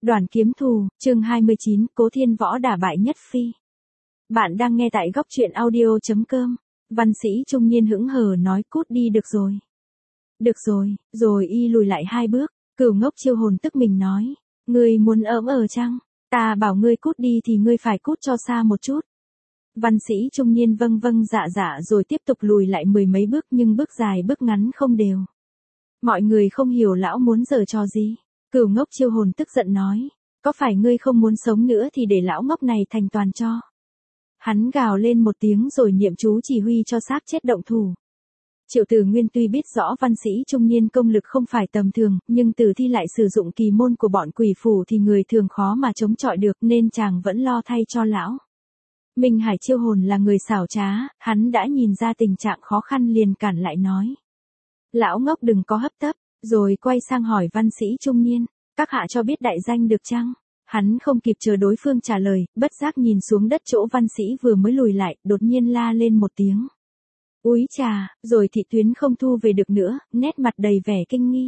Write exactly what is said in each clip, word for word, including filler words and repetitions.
Đoàn kiếm thù, chương hai mươi chín, Cố Thiên Võ đả bại Nhất Phi. Bạn đang nghe tại góc truyện audio.com. Văn sĩ trung niên hững hờ nói cút đi được rồi. Được rồi, rồi y lùi lại hai bước, Cửu Ngốc Chiêu Hồn tức mình nói. Ngươi muốn ỡm ở chăng? Ta bảo ngươi cút đi thì ngươi phải cút cho xa một chút. Văn sĩ trung niên vâng vâng dạ dạ rồi tiếp tục lùi lại mười mấy bước nhưng bước dài bước ngắn không đều. Mọi người không hiểu lão muốn giở trò gì. Cửu Ngốc Chiêu Hồn tức giận nói, có phải ngươi không muốn sống nữa thì để lão ngốc này thành toàn cho. Hắn gào lên một tiếng rồi niệm chú chỉ huy cho xác chết động thủ. Triệu Tử Nguyên tuy biết rõ văn sĩ trung niên công lực không phải tầm thường, nhưng Tử Thi lại sử dụng kỳ môn của bọn quỷ phủ thì người thường khó mà chống chọi được nên chàng vẫn lo thay cho lão. Minh Hải Chiêu Hồn là người xảo trá, hắn đã nhìn ra tình trạng khó khăn liền cản lại nói. Lão ngốc đừng có hấp tấp. Rồi quay sang hỏi văn sĩ trung niên, các hạ cho biết đại danh được chăng? Hắn không kịp chờ đối phương trả lời, bất giác nhìn xuống đất chỗ văn sĩ vừa mới lùi lại, đột nhiên la lên một tiếng. Úi chà, rồi Thị Tuyến không thu về được nữa, nét mặt đầy vẻ kinh nghi.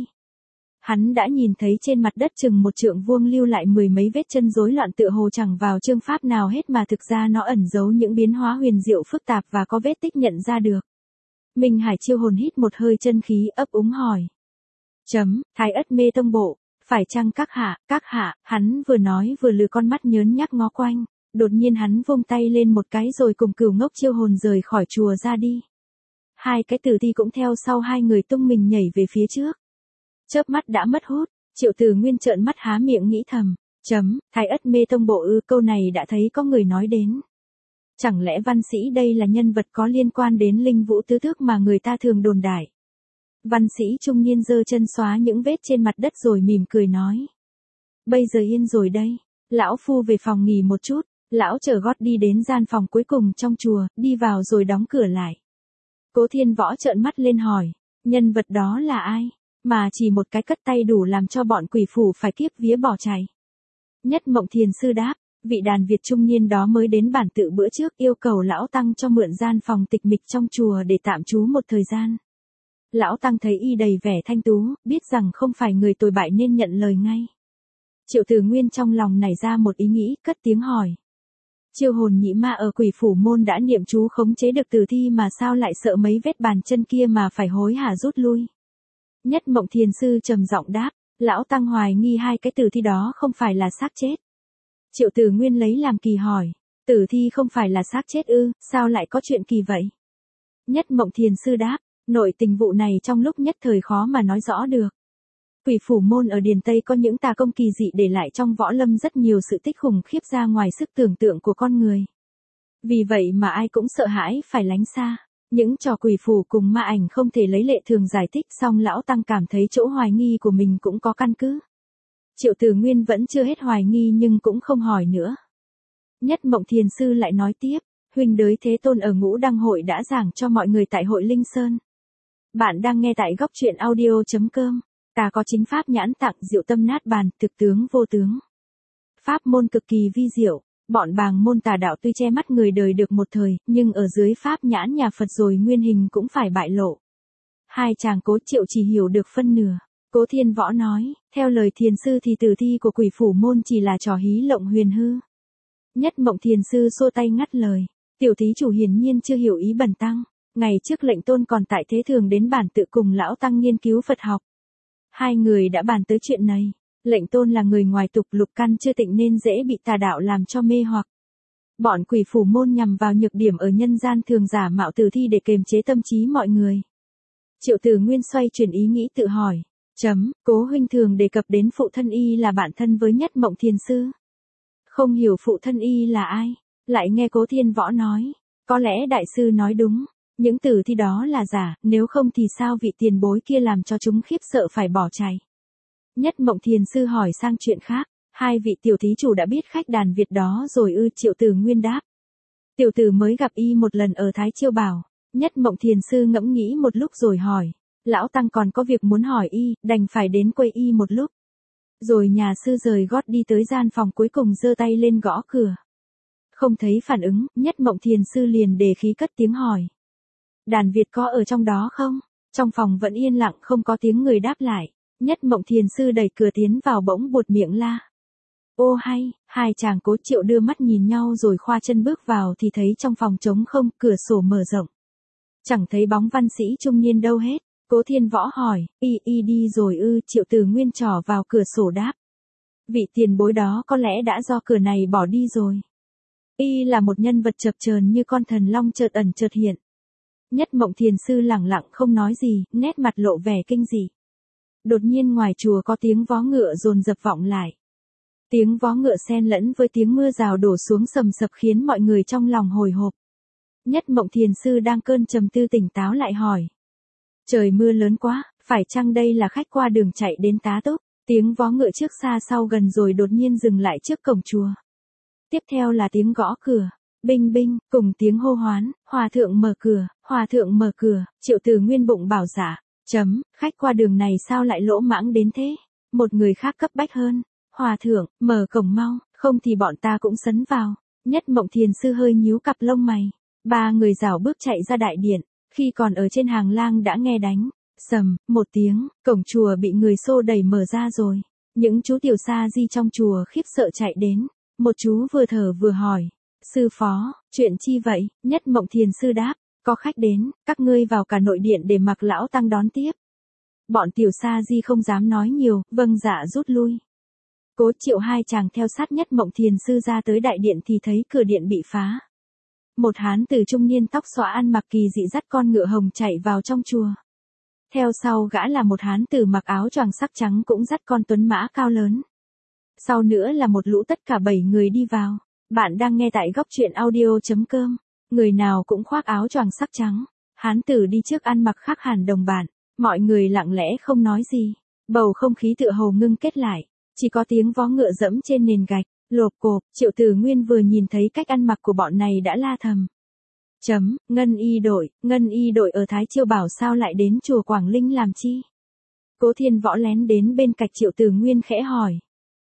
Hắn đã nhìn thấy trên mặt đất chừng một trượng vuông lưu lại mười mấy vết chân rối loạn tựa hồ chẳng vào chương pháp nào hết mà thực ra nó ẩn giấu những biến hóa huyền diệu phức tạp và có vết tích nhận ra được. Minh Hải Chiêu Hồn hít một hơi chân khí ấp úng hỏi. Chấm, Thái Ất Mê Tông Bộ, phải chăng các hạ, các hạ, hắn vừa nói vừa lừa con mắt nhớn nhác ngó quanh, đột nhiên hắn vung tay lên một cái rồi cùng Cửu Ngốc Chiêu Hồn rời khỏi chùa ra đi. Hai cái tử thi cũng theo sau hai người tung mình nhảy về phía trước. Chớp mắt đã mất hút, Triệu Tử Nguyên trợn mắt há miệng nghĩ thầm, chấm, Thái Ất Mê Tông Bộ ư, câu này đã thấy có người nói đến. Chẳng lẽ văn sĩ đây là nhân vật có liên quan đến linh vũ tứ thước mà người ta thường đồn đại. Văn sĩ trung niên giơ chân xóa những vết trên mặt đất rồi mỉm cười nói. Bây giờ yên rồi đây, lão phu về phòng nghỉ một chút, lão trở gót đi đến gian phòng cuối cùng trong chùa, đi vào rồi đóng cửa lại. Cố Thiên Võ trợn mắt lên hỏi, nhân vật đó là ai, mà chỉ một cái cất tay đủ làm cho bọn quỷ phủ phải kiếp vía bỏ chạy. Nhất Mộng Thiền Sư đáp, vị đàn Việt trung niên đó mới đến bản tự bữa trước yêu cầu lão tăng cho mượn gian phòng tịch mịch trong chùa để tạm trú một thời gian. Lão tăng thấy y đầy vẻ thanh tú, biết rằng không phải người tồi bại nên nhận lời ngay. Triệu Tử Nguyên trong lòng nảy ra một ý nghĩ, cất tiếng hỏi. Chiêu Hồn nhị ma ở quỷ phủ môn đã niệm chú khống chế được tử thi mà sao lại sợ mấy vết bàn chân kia mà phải hối hả rút lui. Nhất Mộng Thiền Sư trầm giọng đáp, lão tăng hoài nghi hai cái tử thi đó không phải là xác chết. Triệu Tử Nguyên lấy làm kỳ hỏi, tử thi không phải là xác chết ư, sao lại có chuyện kỳ vậy? Nhất Mộng Thiền Sư đáp, nội tình vụ này trong lúc nhất thời khó mà nói rõ được. Quỷ phủ môn ở Điền Tây có những tà công kỳ dị để lại trong võ lâm rất nhiều sự tích khủng khiếp ra ngoài sức tưởng tượng của con người. Vì vậy mà ai cũng sợ hãi phải lánh xa. Những trò quỷ phủ cùng ma ảnh không thể lấy lệ thường giải thích, song lão tăng cảm thấy chỗ hoài nghi của mình cũng có căn cứ. Triệu Tử Nguyên vẫn chưa hết hoài nghi nhưng cũng không hỏi nữa. Nhất Mộng Thiền Sư lại nói tiếp, huynh đới Thế Tôn ở Ngũ Đăng hội đã giảng cho mọi người tại hội Linh Sơn. Bạn đang nghe tại góc truyện audio.com. Ta có chính pháp nhãn tặng, diệu tâm nát bàn, thực tướng vô tướng. Pháp môn cực kỳ vi diệu, bọn bàng môn tà đạo tuy che mắt người đời được một thời, nhưng ở dưới pháp nhãn nhà Phật rồi nguyên hình cũng phải bại lộ. Hai chàng Cố Triệu chỉ hiểu được phân nửa. Cố Thiên Võ nói, theo lời thiền sư thì tử thi của quỷ phủ môn chỉ là trò hí lộng huyền hư. Nhất Mộng Thiền Sư xô tay ngắt lời, tiểu thí chủ hiển nhiên chưa hiểu ý bần tăng. Ngày trước lệnh tôn còn tại thế thường đến bản tự cùng lão tăng nghiên cứu Phật học. Hai người đã bàn tới chuyện này. Lệnh tôn là người ngoài tục, lục căn chưa tịnh nên dễ bị tà đạo làm cho mê hoặc. Bọn quỷ phủ môn nhằm vào nhược điểm ở nhân gian thường giả mạo tử thi để kềm chế tâm trí mọi người. Triệu Tử Nguyên xoay chuyển ý nghĩ tự hỏi. Chấm, Cố huynh thường đề cập đến phụ thân y là bạn thân với Nhất Mộng Thiền Sư. Không hiểu phụ thân y là ai. Lại nghe Cố Thiên Võ nói. Có lẽ đại sư nói đúng. Những tử thi đó là giả, nếu không thì sao vị tiền bối kia làm cho chúng khiếp sợ phải bỏ chạy. Nhất Mộng Thiền Sư hỏi sang chuyện khác, hai vị tiểu thí chủ đã biết khách đàn Việt đó rồi ư? Triệu Tử Nguyên đáp. Tiểu tử mới gặp y một lần ở Thái Chiêu Bảo. Nhất Mộng Thiền Sư ngẫm nghĩ một lúc rồi hỏi, lão tăng còn có việc muốn hỏi y, đành phải đến quầy y một lúc. Rồi nhà sư rời gót đi tới gian phòng cuối cùng giơ tay lên gõ cửa. Không thấy phản ứng, Nhất Mộng Thiền Sư liền đề khí cất tiếng hỏi. Đàn Việt có ở trong đó không? Trong phòng vẫn yên lặng không có tiếng người đáp lại. Nhất Mộng Thiền Sư đẩy cửa tiến vào bỗng buột miệng la. Ô hay, hai chàng Cố Triệu đưa mắt nhìn nhau rồi khoa chân bước vào thì thấy trong phòng trống không, cửa sổ mở rộng. Chẳng thấy bóng văn sĩ trung niên đâu hết. Cố Thiên Võ hỏi, y y đi rồi ư? Triệu Từ Nguyên trỏ vào cửa sổ đáp. Vị tiền bối đó có lẽ đã do cửa này bỏ đi rồi. Y là một nhân vật chập chờn như con thần long chợt ẩn chợt hiện. Nhất Mộng Thiền Sư lẳng lặng không nói gì, nét mặt lộ vẻ kinh dị. Đột nhiên ngoài chùa có tiếng vó ngựa dồn dập vọng lại. Tiếng vó ngựa xen lẫn với tiếng mưa rào đổ xuống sầm sập khiến mọi người trong lòng hồi hộp. Nhất Mộng Thiền Sư đang cơn trầm tư tỉnh táo lại hỏi. Trời mưa lớn quá, phải chăng đây là khách qua đường chạy đến tá túc? Tiếng vó ngựa trước xa sau gần rồi đột nhiên dừng lại trước cổng chùa. Tiếp theo là tiếng gõ cửa, binh binh, cùng tiếng hô hoán, hòa thượng mở cửa, hòa thượng mở cửa. Triệu Từ Nguyên bụng bảo dạ, chấm, khách qua đường này sao lại lỗ mãng đến thế? Một người khác cấp bách hơn, hòa thượng, mở cổng mau, không thì bọn ta cũng sấn vào. Nhất Mộng Thiền Sư hơi nhíu cặp lông mày. Ba người rảo bước chạy ra đại điện, khi còn ở trên hàng lang đã nghe đánh. Sầm, một tiếng, cổng chùa bị người xô đẩy mở ra rồi. Những chú tiểu sa di trong chùa khiếp sợ chạy đến. Một chú vừa thở vừa hỏi. Sư phó, chuyện chi vậy? Nhất Mộng Thiền Sư đáp. Có khách đến, các ngươi vào cả nội điện để mặc lão tăng đón tiếp. Bọn tiểu sa di không dám nói nhiều, vâng dạ rút lui. Cố Triệu hai chàng theo sát Nhất Mộng Thiền Sư ra tới đại điện thì thấy cửa điện bị phá. Một hán tử trung niên tóc xõa ăn mặc kỳ dị dắt con ngựa hồng chạy vào trong chùa. Theo sau gã là một hán tử mặc áo choàng sắc trắng cũng dắt con tuấn mã cao lớn. Sau nữa là một lũ tất cả bảy người đi vào. Bạn đang nghe tại góc truyện audio chấm com. Người nào cũng khoác áo choàng sắc trắng. Hán tử đi trước ăn mặc khác hẳn đồng bạn. Mọi người lặng lẽ không nói gì. Bầu không khí tựa hồ ngưng kết lại. Chỉ có tiếng vó ngựa dẫm trên nền gạch. Lộp cộp, Triệu Từ Nguyên vừa nhìn thấy cách ăn mặc của bọn này đã la thầm. Chấm, Ngân Y đội, Ngân Y đội ở Thái Chiêu Bảo sao lại đến chùa Quảng Linh làm chi? Cố Thiên Võ lén đến bên cạnh Triệu Từ Nguyên khẽ hỏi.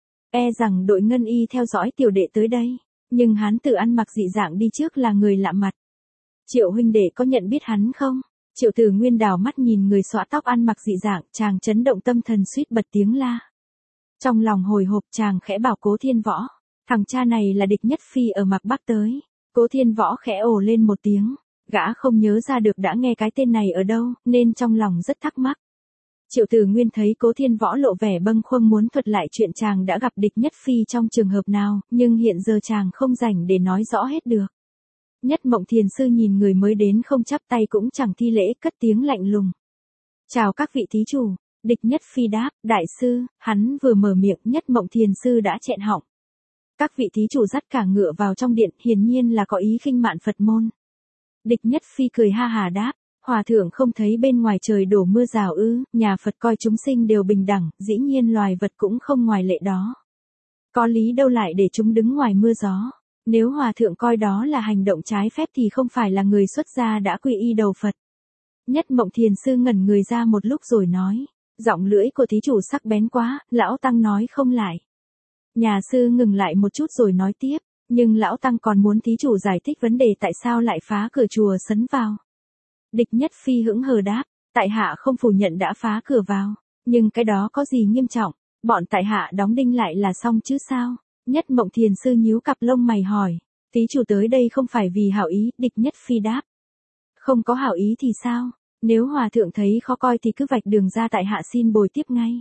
E rằng đội Ngân Y theo dõi tiểu đệ tới đây, nhưng hán tử ăn mặc dị dạng đi trước là người lạ mặt. Triệu huynh đệ có nhận biết hắn không? Triệu Từ Nguyên đào mắt nhìn người xõa tóc ăn mặc dị dạng, chàng chấn động tâm thần suýt bật tiếng la. Trong lòng hồi hộp chàng khẽ bảo Cố Thiên Võ, thằng cha này là Địch Nhất Phi ở Mạc Bắc tới. Cố Thiên Võ khẽ ồ lên một tiếng, gã không nhớ ra được đã nghe cái tên này ở đâu, nên trong lòng rất thắc mắc. Triệu Từ Nguyên thấy Cố Thiên Võ lộ vẻ bâng khuâng muốn thuật lại chuyện chàng đã gặp Địch Nhất Phi trong trường hợp nào, nhưng hiện giờ chàng không rảnh để nói rõ hết được. Nhất Mộng Thiền Sư nhìn người mới đến không chắp tay cũng chẳng thi lễ, cất tiếng lạnh lùng. Chào các vị thí chủ. Địch Nhất Phi đáp, đại sư, hắn vừa mở miệng Nhất Mộng Thiền Sư đã nghẹn họng. Các vị thí chủ dắt cả ngựa vào trong điện, hiển nhiên là có ý khinh mạn Phật môn. Địch Nhất Phi cười ha hà đáp, hòa thượng không thấy bên ngoài trời đổ mưa rào ư? Nhà Phật coi chúng sinh đều bình đẳng, dĩ nhiên loài vật cũng không ngoài lệ đó. Có lý đâu lại để chúng đứng ngoài mưa gió. Nếu hòa thượng coi đó là hành động trái phép thì không phải là người xuất gia đã quy y đầu Phật. Nhất Mộng Thiền Sư ngẩn người ra một lúc rồi nói. Giọng lưỡi của thí chủ sắc bén quá, lão tăng nói không lại. Nhà sư ngừng lại một chút rồi nói tiếp, nhưng lão tăng còn muốn thí chủ giải thích vấn đề tại sao lại phá cửa chùa sấn vào. Địch Nhất Phi hững hờ đáp, tại hạ không phủ nhận đã phá cửa vào, nhưng cái đó có gì nghiêm trọng, bọn tại hạ đóng đinh lại là xong chứ sao? Nhất Mộng Thiền Sư nhíu cặp lông mày hỏi, thí chủ tới đây không phải vì hảo ý? Địch Nhất Phi đáp, không có hảo ý thì sao? Nếu hòa thượng thấy khó coi thì cứ vạch đường ra tại hạ xin bồi tiếp ngay.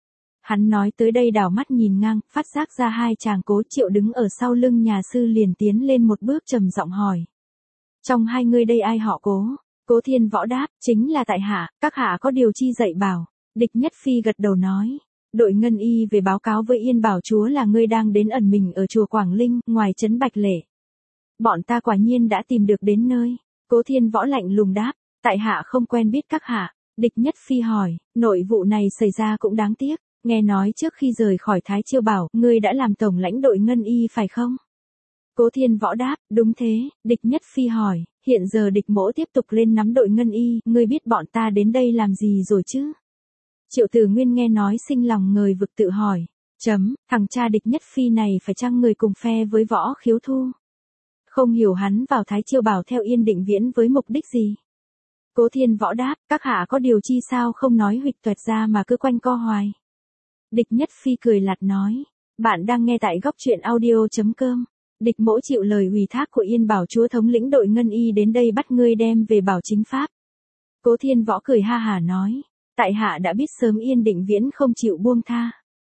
Hắn nói tới đây đảo mắt nhìn ngang, phát giác ra hai chàng Cố Triệu đứng ở sau lưng nhà sư liền tiến lên một bước trầm giọng hỏi. Trong hai người đây ai họ Cố? Cố Thiên Võ đáp, chính là tại hạ, các hạ có điều chi dạy bảo. Địch Nhất Phi gật đầu nói, đội Ngân Y về báo cáo với Yên Bảo Chúa là ngươi đang đến ẩn mình ở chùa Quảng Linh, ngoài trấn Bạch Lễ. Bọn ta quả nhiên đã tìm được đến nơi. Cố Thiên Võ lạnh lùng đáp. Tại hạ không quen biết các hạ. Địch Nhất Phi hỏi, nội vụ này xảy ra cũng đáng tiếc, nghe nói trước khi rời khỏi Thái Chiêu Bảo, ngươi đã làm tổng lãnh đội Ngân Y phải không? Cố Thiên Võ đáp, đúng thế. Địch Nhất Phi hỏi, hiện giờ địch mỗ tiếp tục lên nắm đội Ngân Y, ngươi biết bọn ta đến đây làm gì rồi chứ? Triệu Từ Nguyên nghe nói sinh lòng ngời vực tự hỏi, chấm, thằng cha Địch Nhất Phi này phải chăng người cùng phe với Võ Khiếu Thu? Không hiểu hắn vào Thái Chiêu Bảo theo Yên Định Viễn với mục đích gì? Cố Thiên Võ đáp, các hạ có điều chi sao không nói huỵch toẹt ra mà cứ quanh co hoài. Địch Nhất Phi cười lạt nói, Bạn đang nghe tại góc truyện audio chấm com. Địch Mỗ chịu lời ủy thác của Yên Bảo chúa thống lĩnh đội Ngân Y đến đây bắt ngươi đem về Bảo Chính Pháp. Cố Thiên Võ cười ha hả nói, tại hạ đã biết sớm Yên Định Viễn không chịu buông tha.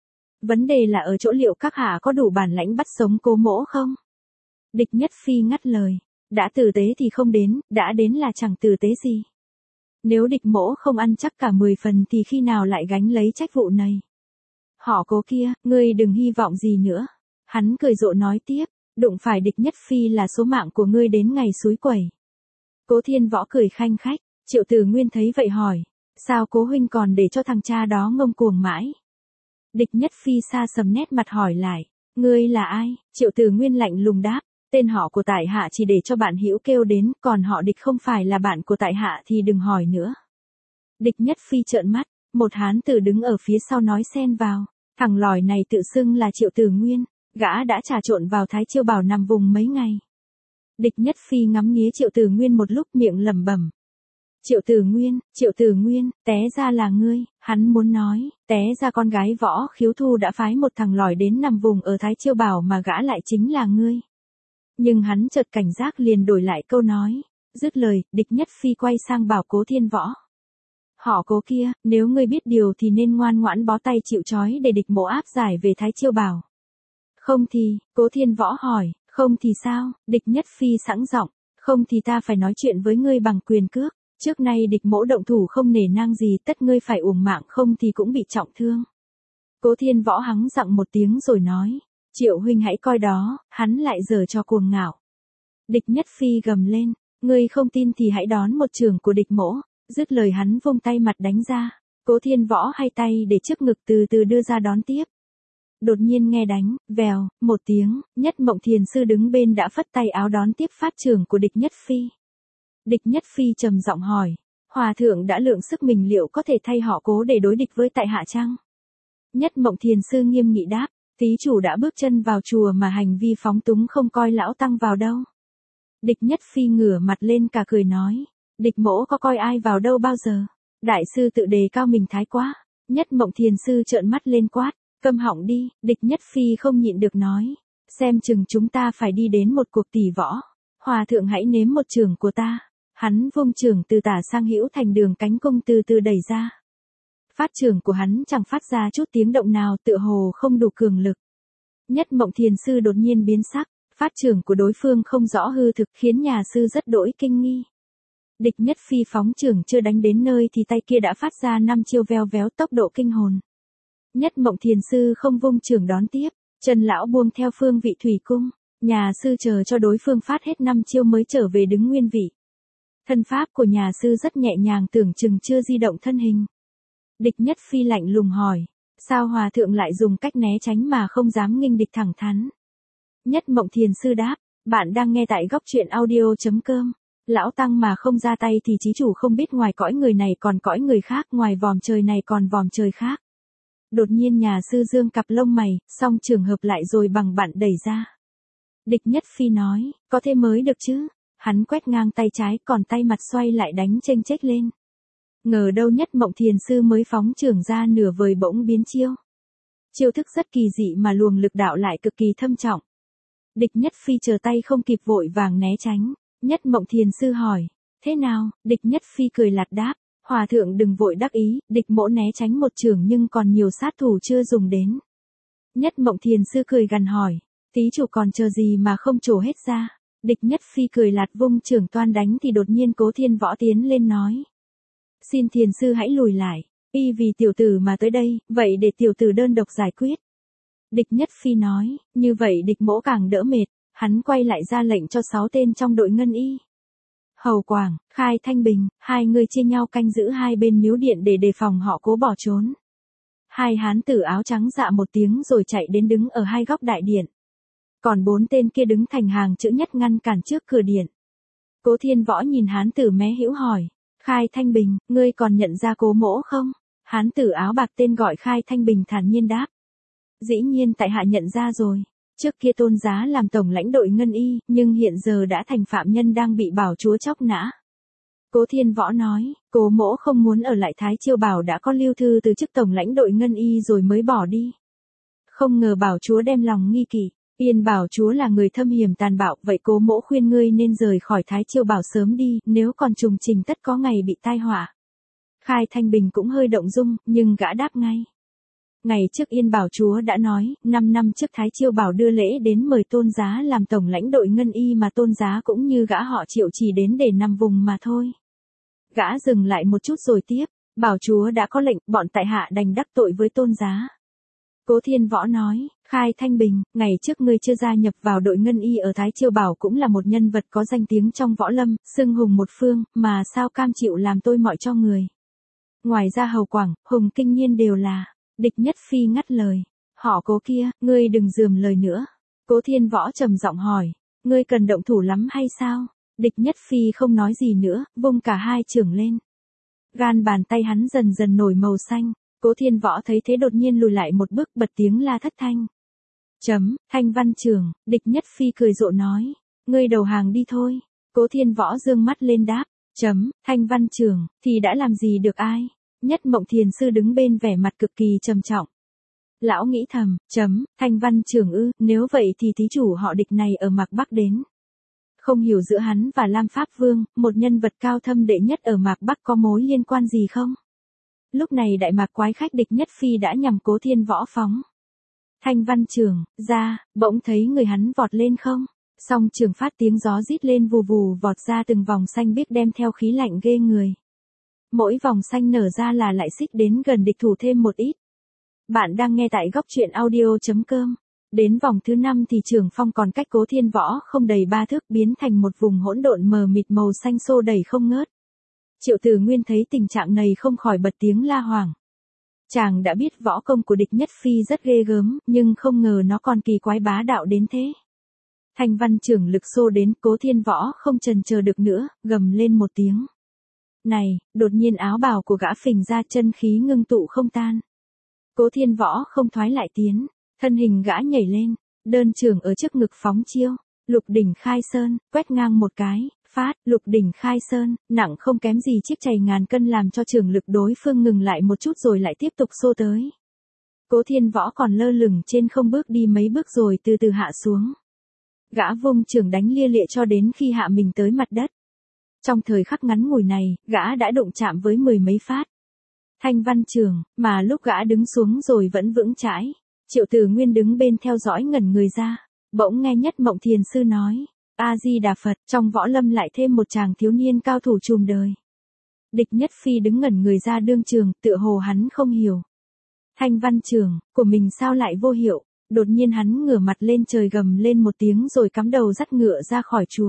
Vấn đề là ở chỗ liệu các hạ có đủ bản lãnh bắt sống Cố Mỗ không? Địch Nhất Phi ngắt lời, đã tử tế thì không đến, đã đến là chẳng tử tế gì. Nếu Địch Mỗ không ăn chắc cả mười phần thì khi nào lại gánh lấy trách vụ này? Họ Cố kia, ngươi đừng hy vọng gì nữa. Hắn cười rộ nói tiếp, đụng phải Địch Nhất Phi là số mạng của ngươi đến ngày suối quẩy. Cố Thiên Võ cười khanh khách, Triệu Tử Nguyên thấy vậy hỏi, sao Cố huynh còn để cho thằng cha đó ngông cuồng mãi? Địch Nhất Phi xa sầm nét mặt hỏi lại, ngươi là ai? Triệu Tử Nguyên lạnh lùng đáp, tên họ của tại hạ chỉ để cho bạn Hữu kêu đến, còn họ Địch không phải là bạn của tại hạ thì đừng hỏi nữa. Địch Nhất Phi trợn mắt, một hán tử đứng ở phía sau nói xen vào, thằng lòi này tự xưng là Triệu Tử Nguyên, gã đã trà trộn vào Thái Chiêu Bảo nằm vùng mấy ngày. Địch Nhất Phi ngắm nghía Triệu Tử Nguyên một lúc miệng lẩm bẩm. Triệu Tử Nguyên, Triệu Tử Nguyên, té ra là ngươi, hắn muốn nói, té ra con gái Võ Khiếu Thu đã phái một thằng lòi đến nằm vùng ở Thái Chiêu Bảo mà gã lại chính là ngươi. Nhưng hắn chợt cảnh giác liền đổi lại câu nói, dứt lời, Địch Nhất Phi quay sang bảo Cố Thiên Võ. Họ Cố kia, nếu ngươi biết điều thì nên ngoan ngoãn bó tay chịu trói để Địch Mỗ áp giải về Thái Chiêu Bảo. Không thì, Cố Thiên Võ hỏi, không thì sao? Địch Nhất Phi sẵn giọng, không thì ta phải nói chuyện với ngươi bằng quyền cước. Trước nay Địch Mỗ động thủ không nể nang gì, tất ngươi phải uổng mạng, không thì cũng bị trọng thương. Cố Thiên Võ hắng giọng một tiếng rồi nói, Triệu huynh hãy coi đó, hắn lại giở trò cuồng ngạo. Địch Nhất Phi gầm lên, ngươi không tin thì hãy đón một trường của Địch Mỗ. Dứt lời hắn vung tay mặt đánh ra, Cố Thiên Võ hai tay để trước ngực từ từ đưa ra đón tiếp. Đột nhiên nghe đánh, vèo, một tiếng, Nhất Mộng Thiền sư đứng bên đã phất tay áo đón tiếp phát trường của Địch Nhất Phi. Địch Nhất Phi trầm giọng hỏi, Hòa thượng đã lượng sức mình liệu có thể thay họ Cố để đối địch với tại hạ chăng? Nhất Mộng Thiền sư nghiêm nghị đáp, thí chủ đã bước chân vào chùa mà hành vi phóng túng không coi lão tăng vào đâu. Địch Nhất Phi ngửa mặt lên cả cười nói, Địch Mỗ có coi ai vào đâu bao giờ? Đại sư tự đề cao mình thái quá. Nhất Mộng Thiền sư trợn mắt lên quát, câm họng đi. Địch Nhất Phi không nhịn được nói, xem chừng chúng ta phải đi đến một cuộc tỷ võ. Hòa thượng hãy nếm một trường của ta. Hắn vung trường từ tả sang hữu thành đường cánh cung từ từ đẩy ra. Phát trường của hắn chẳng phát ra chút tiếng động nào, tựa hồ không đủ cường lực. Nhất Mộng Thiền sư đột nhiên biến sắc, phát trường của đối phương không rõ hư thực khiến nhà sư rất đỗi kinh nghi. Địch Nhất Phi phóng trường chưa đánh đến nơi thì tay kia đã phát ra năm chiêu veo véo tốc độ kinh hồn. Nhất Mộng Thiền sư không vung trường đón tiếp, Trần lão buông theo phương vị thủy cung, nhà sư chờ cho đối phương phát hết năm chiêu mới trở về đứng nguyên vị. Thân pháp của nhà sư rất nhẹ nhàng, tưởng chừng chưa di động thân hình. Địch Nhất Phi lạnh lùng hỏi, sao hòa thượng lại dùng cách né tránh mà không dám nghênh địch thẳng thắn? Nhất Mộng Thiền sư đáp, bạn đang nghe tại góc truyện audio chấm com. Lão tăng mà không ra tay thì chí chủ không biết ngoài cõi người này còn cõi người khác, ngoài vòm trời này còn vòm trời khác. Đột nhiên nhà sư dương cặp lông mày, song trường hợp lại rồi bằng bặn đẩy ra. Địch Nhất Phi nói, có thế mới được chứ. Hắn quét ngang tay trái, còn tay mặt xoay lại đánh chênh chếch lên. Ngờ đâu Nhất Mộng Thiền sư mới phóng trường ra nửa vời bỗng biến chiêu. Chiêu thức rất kỳ dị mà luồng lực đạo lại cực kỳ thâm trọng. Địch Nhất Phi chờ tay không kịp vội vàng né tránh. Nhất Mộng Thiền sư hỏi, thế nào? Địch Nhất Phi cười lạt đáp, hòa thượng đừng vội đắc ý, Địch Mỗ né tránh một trường nhưng còn nhiều sát thủ chưa dùng đến. Nhất Mộng Thiền sư cười gằn hỏi, tí chủ còn chờ gì mà không trổ hết ra? Địch Nhất Phi cười lạt vung trường toan đánh thì đột nhiên Cố Thiên Võ tiến lên nói, xin thiền sư hãy lùi lại, y vì tiểu tử mà tới đây, vậy để tiểu tử đơn độc giải quyết. Địch Nhất Phi nói, như vậy Địch Mỗ càng đỡ mệt. Hắn quay lại ra lệnh cho sáu tên trong đội Ngân Y. Hầu Quảng, Khai Thanh Bình, hai người chia nhau canh giữ hai bên miếu điện để đề phòng họ Cố bỏ trốn. Hai hán tử áo trắng dạ một tiếng rồi chạy đến đứng ở hai góc đại điện. Còn bốn tên kia đứng thành hàng chữ nhất ngăn cản trước cửa điện. Cố Thiên Võ nhìn hán tử mé hữu hỏi, Khai Thanh Bình, ngươi còn nhận ra Cố Mỗ không? Hán tử áo bạc tên gọi Khai Thanh Bình thản nhiên đáp, dĩ nhiên tại hạ nhận ra rồi. Trước kia tôn giá làm tổng lãnh đội Ngân Y, nhưng hiện giờ đã thành phạm nhân đang bị Bảo chúa chóc nã. Cố Thiên Võ nói, Cố Mỗ không muốn ở lại Thái Chiêu Bảo đã có lưu thư từ chức tổng lãnh đội Ngân Y rồi mới bỏ đi. Không ngờ bảo chúa đem lòng nghi kỵ. Yên bảo chúa là người thâm hiểm tàn bạo, vậy cố mỗ khuyên ngươi nên rời khỏi Thái Chiêu Bảo sớm đi, nếu còn trùng trình tất có ngày bị tai họa. Khai Thanh Bình cũng hơi động dung, nhưng gã đáp ngay. Ngày trước Yên bảo chúa đã nói, năm năm trước Thái Chiêu Bảo đưa lễ đến mời Tôn Giá làm tổng lãnh đội Ngân Y mà Tôn Giá cũng như gã họ Triệu chỉ đến để nằm vùng mà thôi. Gã dừng lại một chút rồi tiếp, bảo chúa đã có lệnh, bọn tại hạ đành đắc tội với Tôn Giá. Cố Thiên Võ nói, Khai Thanh Bình, ngày trước ngươi chưa gia nhập vào đội Ngân Y ở Thái Chiêu Bảo cũng là một nhân vật có danh tiếng trong võ lâm, xưng hùng một phương, mà sao cam chịu làm tôi mọi cho người. Ngoài ra Hầu Quảng, Hùng Kinh Nhiên đều là. Địch Nhất Phi ngắt lời, họ Cố kia, ngươi đừng dườm lời nữa. Cố Thiên Võ trầm giọng hỏi, ngươi cần động thủ lắm hay sao? Địch Nhất Phi không nói gì nữa, vung cả hai chưởng lên. Gan bàn tay hắn dần dần nổi màu xanh. Cố Thiên Võ thấy thế đột nhiên lùi lại một bước, bật tiếng la thất thanh. Chấm, Thanh Văn trưởng, Địch Nhất Phi cười rộ nói, ngươi đầu hàng đi thôi. Cố Thiên Võ dương mắt lên đáp, chấm, Thanh Văn trưởng, thì đã làm gì được ai? Nhất Mộng Thiền sư đứng bên vẻ mặt cực kỳ trầm trọng. Lão nghĩ thầm, chấm, Thanh Văn trưởng ư, nếu vậy thì thí chủ họ Địch này ở Mạc Bắc đến. Không hiểu giữa hắn và Lam Pháp Vương, một nhân vật cao thâm đệ nhất ở Mạc Bắc có mối liên quan gì không? Lúc này đại mạc quái khách Địch Nhất Phi đã nhằm Cố Thiên Võ phóng. Thanh Văn trưởng, ra, bỗng thấy người hắn vọt lên không? Song trường phát tiếng gió rít lên vù vù vọt ra từng vòng xanh biếc đem theo khí lạnh ghê người. Mỗi vòng xanh nở ra là lại xích đến gần địch thủ thêm một ít. Bạn đang nghe tại góc truyện audio chấm com. Đến vòng thứ năm thì Trường Phong còn cách Cố Thiên Võ không đầy ba thước biến thành một vùng hỗn độn mờ mịt màu xanh xô đầy không ngớt. Triệu Tử Nguyên thấy tình trạng này không khỏi bật tiếng la hoảng. Chàng đã biết võ công của Địch Nhất Phi rất ghê gớm, nhưng không ngờ nó còn kỳ quái bá đạo đến thế. Thanh Văn trưởng lực xô đến, Cố Thiên Võ không chần chờ được nữa, gầm lên một tiếng. Này, đột nhiên áo bào của gã phình ra, chân khí ngưng tụ không tan. Cố Thiên Võ không thoái lại tiến, thân hình gã nhảy lên, đơn trường ở trước ngực phóng chiêu, Lục Đỉnh Khai Sơn, quét ngang một cái, phát, Lục Đỉnh Khai Sơn, nặng không kém gì chiếc chày ngàn cân làm cho trường lực đối phương ngừng lại một chút rồi lại tiếp tục xô tới. Cố Thiên Võ còn lơ lửng trên không bước đi mấy bước rồi từ từ hạ xuống. Gã vung trường đánh lia lịa cho đến khi hạ mình tới mặt đất. Trong thời khắc ngắn ngủi này, gã đã đụng chạm với mười mấy phát. Thanh Văn trưởng, mà lúc gã đứng xuống rồi vẫn vững chãi. Triệu Tử Nguyên đứng bên theo dõi ngẩn người ra. Bỗng nghe Nhất Mộng Thiền sư nói, A-di-đà Phật, trong võ lâm lại thêm một chàng thiếu niên cao thủ trùm đời. Địch Nhất Phi đứng ngẩn người ra đương trường, tựa hồ hắn không hiểu. Thanh Văn trưởng, của mình sao lại vô hiệu? Đột nhiên hắn ngửa mặt lên trời gầm lên một tiếng rồi cắm đầu dắt ngựa ra khỏi chùa.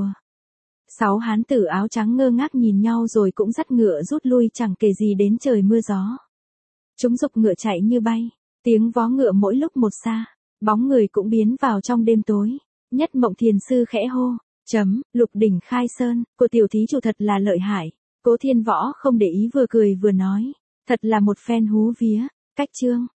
Sáu hán tử áo trắng ngơ ngác nhìn nhau rồi cũng dắt ngựa rút lui chẳng kể gì đến trời mưa gió. Chúng giục ngựa chạy như bay, tiếng vó ngựa mỗi lúc một xa, bóng người cũng biến vào trong đêm tối. Nhất Mộng Thiền sư khẽ hô, chấm, Lục Đỉnh Khai Sơn, của tiểu thí chủ thật là lợi hại. Cố Thiên Võ không để ý vừa cười vừa nói, thật là một phen hú vía, cách chương.